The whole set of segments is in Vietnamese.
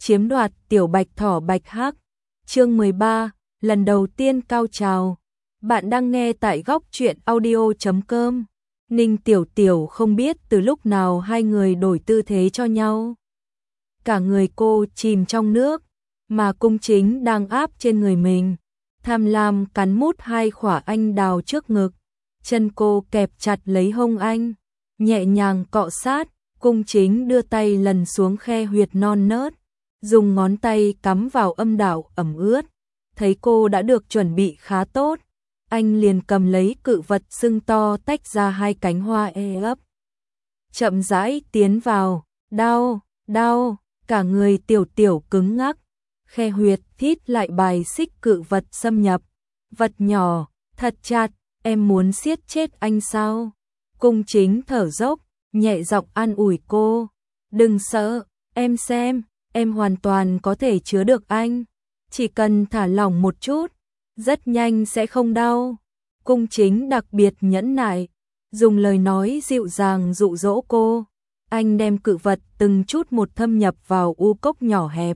chiếm đoạt tiểu bạch thỏ bạch hắc. Chương 13, lần đầu tiên cao trào. Bạn đang nghe tại góc truyện audio.com. Ninh Tiểu Tiểu không biết từ lúc nào hai người đổi tư thế cho nhau. Cả người cô chìm trong nước, mà Cung Chính đang áp trên người mình. Tham lam cắn mút hai khỏa anh đào trước ngực. Chân cô kẹp chặt lấy hông anh, nhẹ nhàng cọ sát. Cung Chính đưa tay lần xuống khe huyệt non nớt, dùng ngón tay cắm vào âm đạo ẩm ướt. Thấy cô đã được chuẩn bị khá tốt, anh liền cầm lấy cự vật sưng to tách ra hai cánh hoa ấp. Chậm rãi tiến vào, đau, đau, cả người Tiểu Tiểu cứng ngắc. Khe huyệt thít lại bài xích cự vật xâm nhập. Vật nhỏ, thật chặt, em muốn siết chết anh sao? Cung Chính thở dốc, nhẹ giọng an ủi cô. Đừng sợ, em xem, em hoàn toàn có thể chứa được anh. Chỉ cần thả lỏng một chút, rất nhanh sẽ không đau. Cung Chính đặc biệt nhẫn nại, dùng lời nói dịu dàng dụ dỗ cô. Anh đem cự vật từng chút một thâm nhập vào u cốc nhỏ hẹp.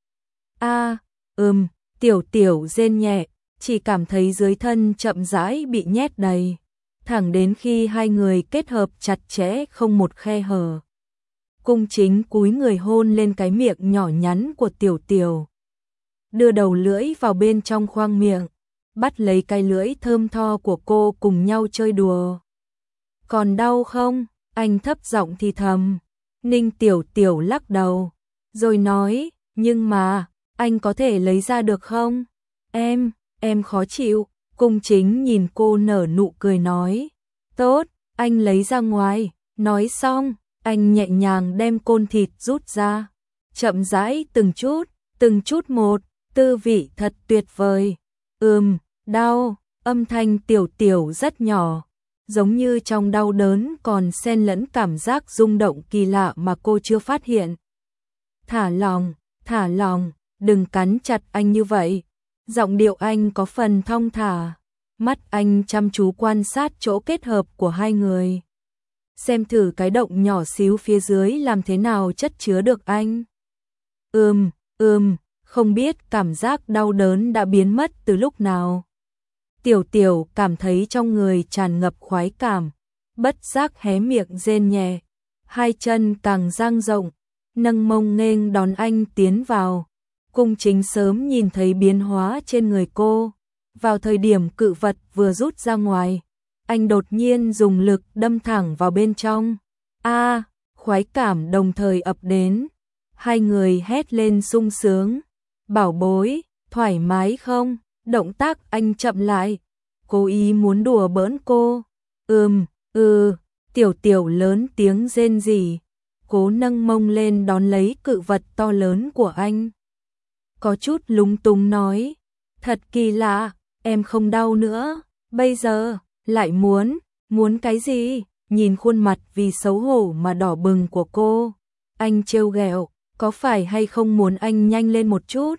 Tiểu Tiểu rên nhẹ, chỉ cảm thấy dưới thân chậm rãi bị nhét đầy, thẳng đến khi hai người kết hợp chặt chẽ không một khe hở. Cung Chính cúi người hôn lên cái miệng nhỏ nhắn của Tiểu Tiểu, đưa đầu lưỡi vào bên trong khoang miệng, bắt lấy cái lưỡi thơm tho của cô cùng nhau chơi đùa. Còn đau không? Anh thấp giọng thì thầm. Ninh Tiểu Tiểu lắc đầu, rồi nói, nhưng mà, anh có thể lấy ra được không? Em khó chịu. Cung Chính nhìn cô nở nụ cười nói, tốt, anh lấy ra ngoài. Nói xong, anh nhẹ nhàng đem côn thịt rút ra, chậm rãi từng chút một, tư vị thật tuyệt vời. Đau, âm thanh Tiểu Tiểu rất nhỏ, giống như trong đau đớn còn xen lẫn cảm giác rung động kỳ lạ mà cô chưa phát hiện. Thả lòng, đừng cắn chặt anh như vậy. Giọng điệu anh có phần thong thả, mắt anh chăm chú quan sát chỗ kết hợp của hai người. Xem thử cái động nhỏ xíu phía dưới làm thế nào chất chứa được anh. Không biết cảm giác đau đớn đã biến mất từ lúc nào. Tiểu Tiểu cảm thấy trong người tràn ngập khoái cảm, bất giác hé miệng rên nhẹ, hai chân càng dang rộng, nâng mông nghênh đón anh tiến vào. Cung Chính sớm nhìn thấy biến hóa trên người cô. Vào thời điểm cự vật vừa rút ra ngoài, anh đột nhiên dùng lực đâm thẳng vào bên trong. Khoái cảm đồng thời ập đến. Hai người hét lên sung sướng. Bảo bối, thoải mái không? Động tác anh chậm lại, cố ý muốn đùa bỡn cô. Tiểu Tiểu lớn tiếng rên rỉ, cố nâng mông lên đón lấy cự vật to lớn của anh. Có chút lúng túng nói, thật kỳ lạ, em không đau nữa, bây giờ, lại muốn cái gì? Nhìn khuôn mặt vì xấu hổ mà đỏ bừng của cô, anh trêu ghẹo, có phải hay không muốn anh nhanh lên một chút?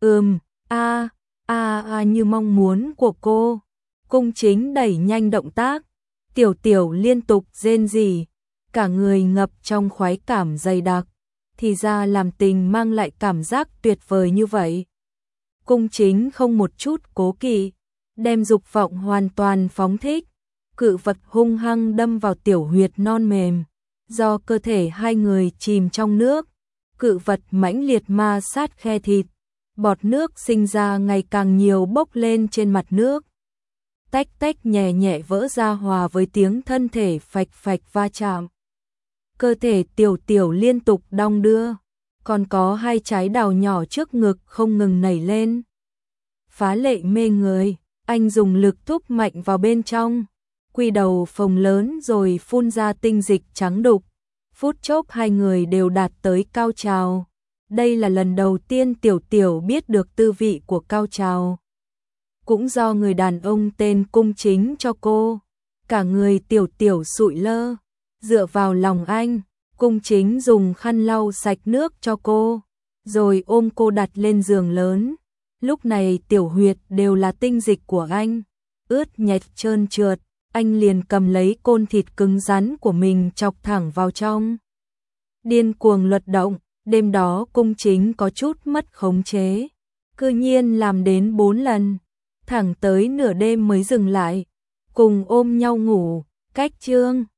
Như mong muốn của cô. Cung Chính đẩy nhanh động tác, Tiểu Tiểu liên tục rên rỉ, cả người ngập trong khoái cảm dày đặc. Thì ra làm tình mang lại cảm giác tuyệt vời như vậy. Cung Chính không một chút cố kỵ, đem dục vọng hoàn toàn phóng thích. Cự vật hung hăng đâm vào tiểu huyệt non mềm. Do cơ thể hai người chìm trong nước, cự vật mãnh liệt ma sát khe thịt. Bọt nước sinh ra ngày càng nhiều bốc lên trên mặt nước. Tách tách nhẹ nhẹ vỡ ra hòa với tiếng thân thể phạch phạch va chạm. Cơ thể Tiểu Tiểu liên tục đong đưa, còn có hai trái đào nhỏ trước ngực không ngừng nảy lên. Phá lệ mê người, anh dùng lực thúc mạnh vào bên trong, quy đầu phồng lớn rồi phun ra tinh dịch trắng đục. Phút chốc hai người đều đạt tới cao trào. Đây là lần đầu tiên Tiểu Tiểu biết được tư vị của cao trào. Cũng do người đàn ông tên Cung Chính cho cô, cả người Tiểu Tiểu sụi lơ, dựa vào lòng anh. Cung Chính dùng khăn lau sạch nước cho cô, rồi ôm cô đặt lên giường lớn. Lúc này tiểu huyệt đều là tinh dịch của anh, ướt nhẹp trơn trượt, anh liền cầm lấy côn thịt cứng rắn của mình chọc thẳng vào trong. Điên cuồng luật động, Đêm đó Cung Chính có chút mất khống chế, cư nhiên làm đến 4 lần, thẳng tới nửa đêm mới dừng lại, cùng ôm nhau ngủ, cách chương